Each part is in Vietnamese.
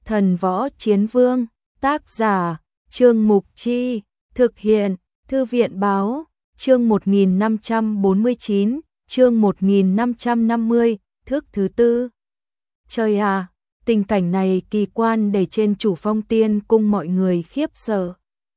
Thần Võ Chiến Vương, tác giả, Trương Mục Chi, thực hiện, Thư viện Báo, chương 1549, chương 1550, thước thứ tư. Trời à, tình cảnh này kỳ quan để trên Chủ Phong Tiên cung mọi người khiếp sợ.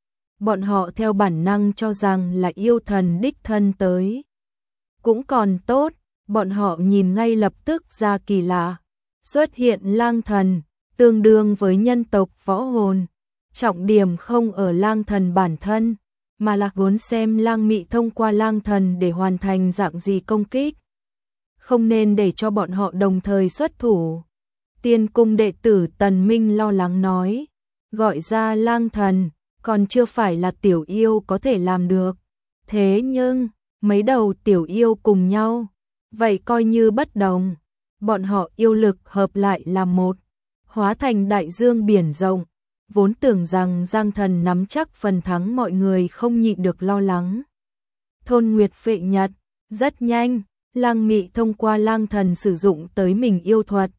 Bọn họ theo bản năng cho rằng là yêu thần đích thân tới. Cũng còn tốt, bọn họ nhìn ngay lập tức ra kỳ lạ. Xuất hiện lang thần, tương đương với nhân tộc võ hồn. Trọng điểm không ở lang thần bản thân, mà là muốn xem lang mị thông qua lang thần để hoàn thành dạng gì công kích. Không nên để cho bọn họ đồng thời xuất thủ. Tiên cung đệ tử Tần Minh lo lắng nói, gọi ra lang thần, còn chưa phải là tiểu yêu có thể làm được. Thế nhưng, mấy đầu tiểu yêu cùng nhau, vậy coi như bất đồng. Bọn họ yêu lực hợp lại làm một, hóa thành đại dương biển rộng. Vốn tưởng rằng Giang Thần nắm chắc phần thắng, mọi người không nhịn được lo lắng. Thôn Nguyệt Phệ Nhật, rất nhanh, lang mị thông qua lang thần sử dụng tới mình yêu thuật.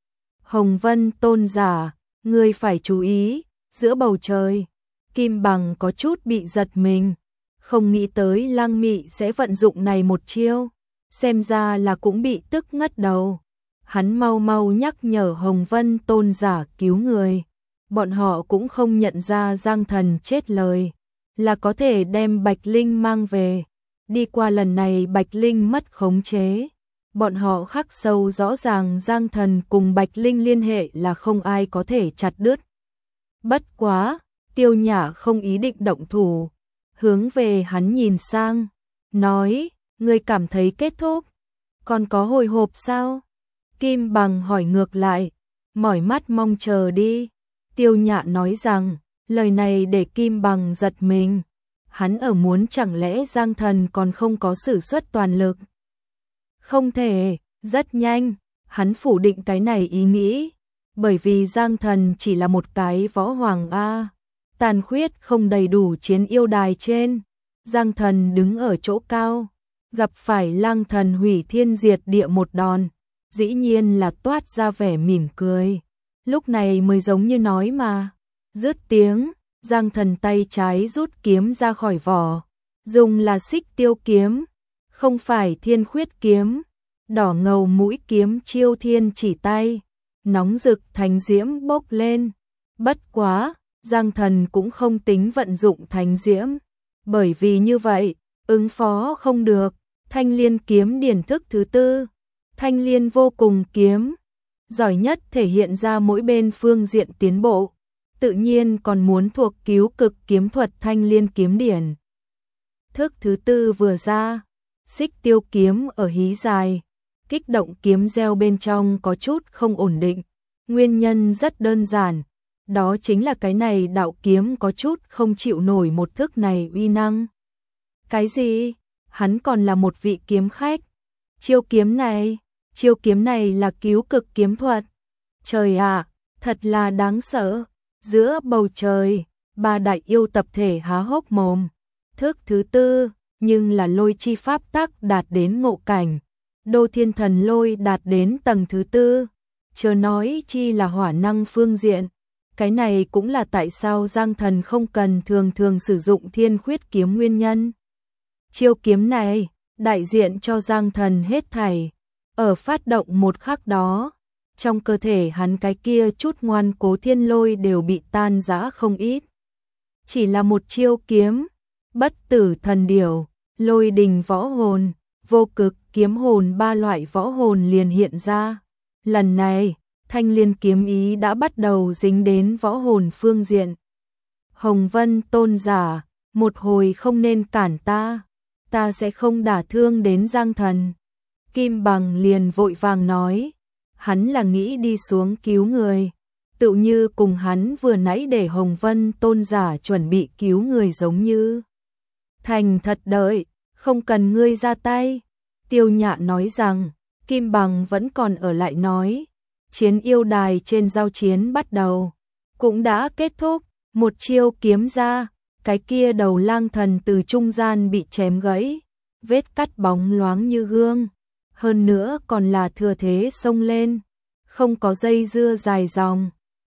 Hồng Vân tôn giả, ngươi phải chú ý, giữa bầu trời, Kim Bằng có chút bị giật mình, không nghĩ tới lang mị sẽ vận dụng này một chiêu, xem ra là cũng bị tức ngất đầu. Hắn mau mau nhắc nhở Hồng Vân tôn giả cứu người. Bọn họ cũng không nhận ra Giang Thần chết lời, là có thể đem Bạch Linh mang về. Đi qua lần này Bạch Linh mất khống chế, bọn họ khắc sâu rõ ràng Giang Thần cùng Bạch Linh liên hệ là không ai có thể chặt đứt. Bất quá, Tiêu Nhã không ý định động thủ, hướng về hắn nhìn sang, nói, ngươi cảm thấy kết thúc, còn có hồi hộp sao? Kim Bằng hỏi ngược lại, mỏi mắt mong chờ đi. Tiêu Nhã nói rằng, lời này để Kim Bằng giật mình. Hắn ở muốn chẳng lẽ Giang Thần còn không có sử xuất toàn lực. Không thể, rất nhanh, hắn phủ định cái này ý nghĩ. Bởi vì Giang Thần chỉ là một cái võ hoàng A. Tàn khuyết không đầy đủ chiến yêu đài trên. Giang Thần đứng ở chỗ cao, gặp phải lang thần hủy thiên diệt địa một đòn. Dĩ nhiên là toát ra vẻ mỉm cười. Lúc này mới giống như nói mà. Dứt tiếng, Giang Thần tay trái rút kiếm ra khỏi vỏ. Dùng là Xích Tiêu kiếm, không phải Thiên Khuyết kiếm. Đỏ ngầu mũi kiếm chiêu thiên chỉ tay. Nóng rực thánh diễm bốc lên. Bất quá, Giang Thần cũng không tính vận dụng thánh diễm. Bởi vì như vậy, ứng phó không được. Thanh Liên kiếm điển thức thứ tư. Thanh Liên vô cùng kiếm. Giỏi nhất thể hiện ra mỗi bên phương diện tiến bộ, tự nhiên còn muốn thuộc cứu cực kiếm thuật Thanh Liên kiếm điển. Thức thứ tư vừa ra, Xích Tiêu kiếm ở hí dài, kích động kiếm gieo bên trong có chút không ổn định. Nguyên nhân rất đơn giản, đó chính là cái này đạo kiếm có chút không chịu nổi một thức này uy năng. Cái gì? Hắn còn là một vị kiếm khách. Chiêu kiếm này là cứu cực kiếm thuật. Trời ạ, thật là đáng sợ. Giữa bầu trời, ba đại yêu tập thể há hốc mồm. Thức thứ tư, nhưng là lôi chi pháp tắc đạt đến ngộ cảnh. Đô thiên thần lôi đạt đến tầng thứ tư. Chớ nói chi là hỏa năng phương diện. Cái này cũng là tại sao Giang Thần không cần thường sử dụng Thiên Khuyết kiếm nguyên nhân. Chiêu kiếm này, đại diện cho Giang Thần hết thảy. Ở phát động một khắc đó, trong cơ thể hắn cái kia chút ngoan cố thiên lôi đều bị tan rã không ít. Chỉ là một chiêu kiếm, bất tử thần điểu, lôi đình võ hồn, vô cực kiếm hồn, ba loại võ hồn liền hiện ra. Lần này, Thanh Liên kiếm ý đã bắt đầu dính đến võ hồn phương diện. Hồng Vân tôn giả, một hồi không nên cản ta sẽ không đả thương đến Giang Thần. Kim Bằng liền vội vàng nói, hắn là nghĩ đi xuống cứu người, tự như cùng hắn vừa nãy để Hồng Vân tôn giả chuẩn bị cứu người giống như. Thành thật đợi, không cần ngươi ra tay. Tiêu Nhã nói rằng, Kim Bằng vẫn còn ở lại nói, chiến yêu đài trên giao chiến bắt đầu, cũng đã kết thúc, một chiêu kiếm ra, cái kia đầu lang thần từ trung gian bị chém gãy, vết cắt bóng loáng như gương. Hơn nữa còn là thừa thế xông lên, không có dây dưa dài dòng.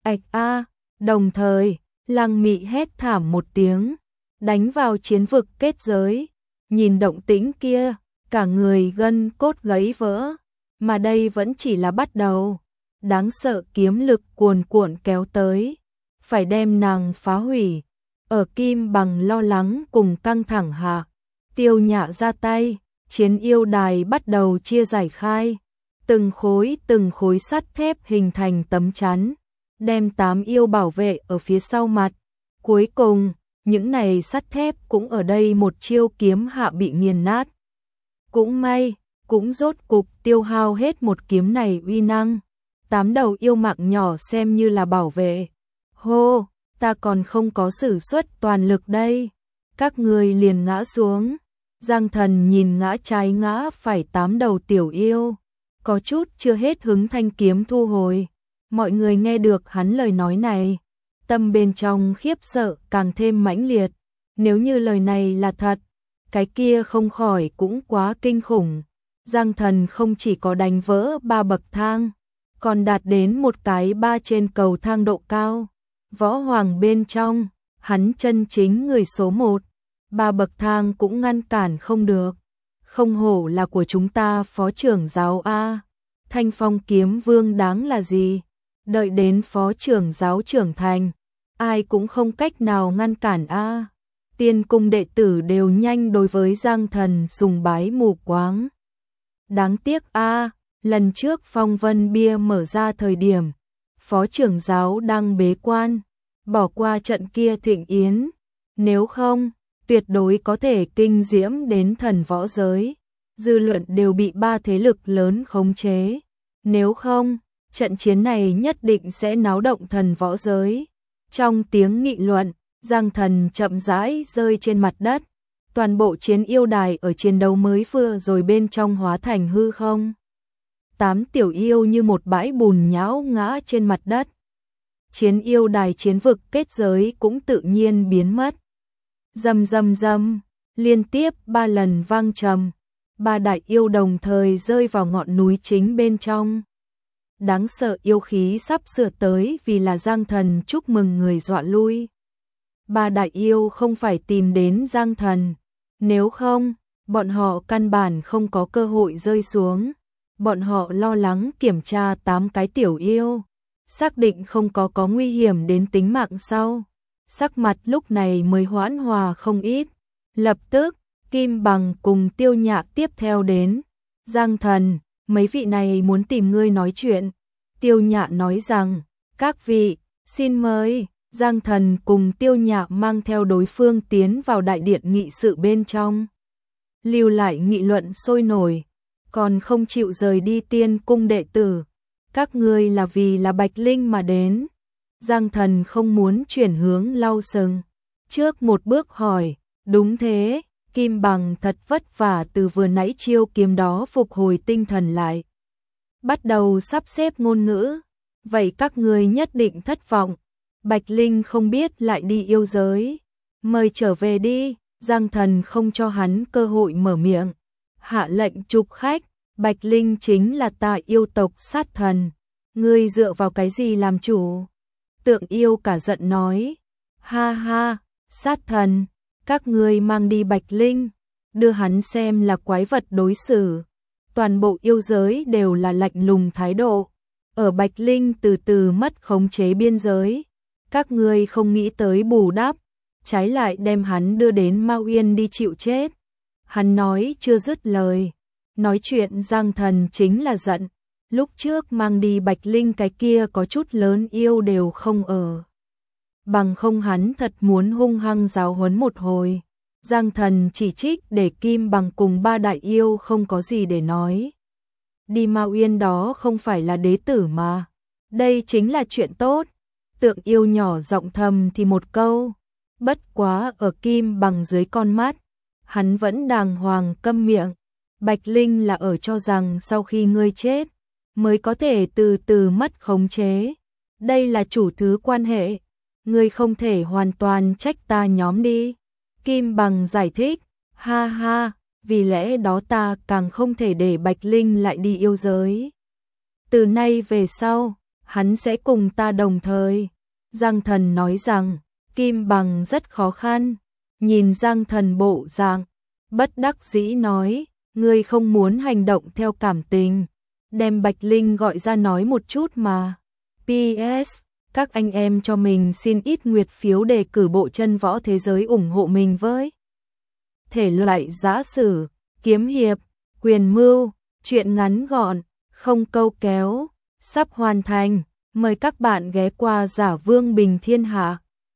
Ạch a, đồng thời, Lăng Mị hét thảm một tiếng, đánh vào chiến vực kết giới, nhìn động tĩnh kia, cả người gân cốt gãy vỡ, mà đây vẫn chỉ là bắt đầu, đáng sợ kiếm lực cuồn cuộn kéo tới, phải đem nàng phá hủy. Ở Kim Bằng lo lắng cùng căng thẳng hạ, Tiêu Nhạ ra tay, chiến yêu đài bắt đầu chia giải khai, từng khối sắt thép hình thành tấm chắn, đem 8 yêu bảo vệ ở phía sau mặt. Cuối cùng, những này sắt thép cũng ở đây một chiêu kiếm hạ bị nghiền nát. Cũng may, cũng rốt cục tiêu hao hết một kiếm này uy năng. 8 đầu yêu mạng nhỏ xem như là bảo vệ. Hô, ta còn không có sử xuất toàn lực đây. Các người liền ngã xuống. Giang Thần nhìn ngã trái ngã phải 8 đầu tiểu yêu, có chút chưa hết hứng thanh kiếm thu hồi. Mọi người nghe được hắn lời nói này, tâm bên trong khiếp sợ càng thêm mãnh liệt. Nếu như lời này là thật, cái kia không khỏi cũng quá kinh khủng. Giang Thần không chỉ có đánh vỡ 3 bậc thang, còn đạt đến một cái 3 trên cầu thang độ cao. Võ hoàng bên trong, hắn chân chính người số 1, 3 bậc thang cũng ngăn cản không được. Không hổ là của chúng ta phó trưởng giáo A. Thanh Phong kiếm vương đáng là gì? Đợi đến phó trưởng giáo trưởng thành, ai cũng không cách nào ngăn cản A. Tiên cung đệ tử đều nhanh đối với Giang Thần sùng bái mù quáng. Đáng tiếc A, lần trước phong vân bia mở ra thời điểm, phó trưởng giáo đang bế quan, bỏ qua trận kia thịnh yến. Nếu không, tuyệt đối có thể kinh diễm đến thần võ giới. Dư luận đều bị 3 thế lực lớn khống chế. Nếu không, trận chiến này nhất định sẽ náo động thần võ giới. Trong tiếng nghị luận, Giang Thần chậm rãi rơi trên mặt đất. Toàn bộ chiến yêu đài ở chiến đấu mới vừa rồi bên trong hóa thành hư không. 8 tiểu yêu như một bãi bùn nhão ngã trên mặt đất. Chiến yêu đài chiến vực kết giới cũng tự nhiên biến mất. Rầm rầm rầm, liên tiếp 3 lần vang trầm. 3 đại yêu đồng thời rơi vào ngọn núi chính bên trong. Đáng sợ yêu khí sắp sửa tới vì là Giang Thần chúc mừng người dọa lui. 3 đại yêu không phải tìm đến Giang Thần, nếu không, bọn họ căn bản không có cơ hội rơi xuống. Bọn họ lo lắng kiểm tra 8 cái tiểu yêu, xác định không có nguy hiểm đến tính mạng sau. Sắc mặt lúc này mới hoãn hòa không ít. Lập tức, Kim Bằng cùng Tiêu Nhạ tiếp theo đến. Giang Thần, mấy vị này muốn tìm ngươi nói chuyện. Tiêu Nhạ nói rằng, các vị, xin mời. Giang Thần cùng Tiêu Nhạ mang theo đối phương tiến vào đại điện nghị sự bên trong. Lưu lại nghị luận sôi nổi, còn không chịu rời đi tiên cung đệ tử. Các ngươi là vì là Bạch Linh mà đến. Giang Thần không muốn chuyển hướng lau sừng. Trước một bước hỏi, đúng thế, Kim Bằng thật vất vả từ vừa nãy chiêu kiếm đó phục hồi tinh thần lại. Bắt đầu sắp xếp ngôn ngữ, vậy các ngươi nhất định thất vọng. Bạch Linh không biết lại đi yêu giới. Mời trở về đi. Giang Thần không cho hắn cơ hội mở miệng. Hạ lệnh trục khách. Bạch Linh chính là ta yêu tộc sát thần. Ngươi dựa vào cái gì làm chủ? Tượng yêu cả giận nói. Ha ha, sát thần, các ngươi mang đi Bạch Linh, đưa hắn xem là quái vật đối xử. Toàn bộ yêu giới đều là lạnh lùng thái độ. Ở Bạch Linh từ từ mất khống chế biên giới. Các ngươi không nghĩ tới bù đắp, trái lại đem hắn đưa đến Ma Uyên đi chịu chết. Hắn nói chưa dứt lời. Nói chuyện Giang Thần chính là giận. Lúc trước mang đi Bạch Linh cái kia có chút lớn yêu đều không ở. Bằng không hắn thật muốn hung hăng giáo huấn một hồi. Giang Thần chỉ trích để Kim Bằng cùng 3 đại yêu không có gì để nói. Đi Ma Uyên đó không phải là đế tử mà. Đây chính là chuyện tốt. Tượng yêu nhỏ giọng thầm thì một câu. Bất quá ở Kim Bằng dưới con mắt. Hắn vẫn đàng hoàng câm miệng. Bạch Linh là ở cho rằng sau khi ngươi chết, mới có thể từ từ mất khống chế. Đây là chủ thứ quan hệ. Ngươi không thể hoàn toàn trách ta nhóm đi. Kim Bằng giải thích. Ha ha, vì lẽ đó ta càng không thể để Bạch Linh lại đi yêu giới. Từ nay về sau, hắn sẽ cùng ta đồng thời. Giang Thần nói rằng, Kim Bằng rất khó khăn. Nhìn Giang Thần bộ dạng, bất đắc dĩ nói, ngươi không muốn hành động theo cảm tình, đem Bạch Linh gọi ra nói một chút mà. PS, các anh em cho mình xin ít nguyệt phiếu đề cử bộ chân võ thế giới ủng hộ mình với. Thể loại giã sử, kiếm hiệp, quyền mưu, truyện ngắn gọn, không câu kéo, sắp hoàn thành. Mời các bạn ghé qua Giả Vương Bình Thiên Hạ.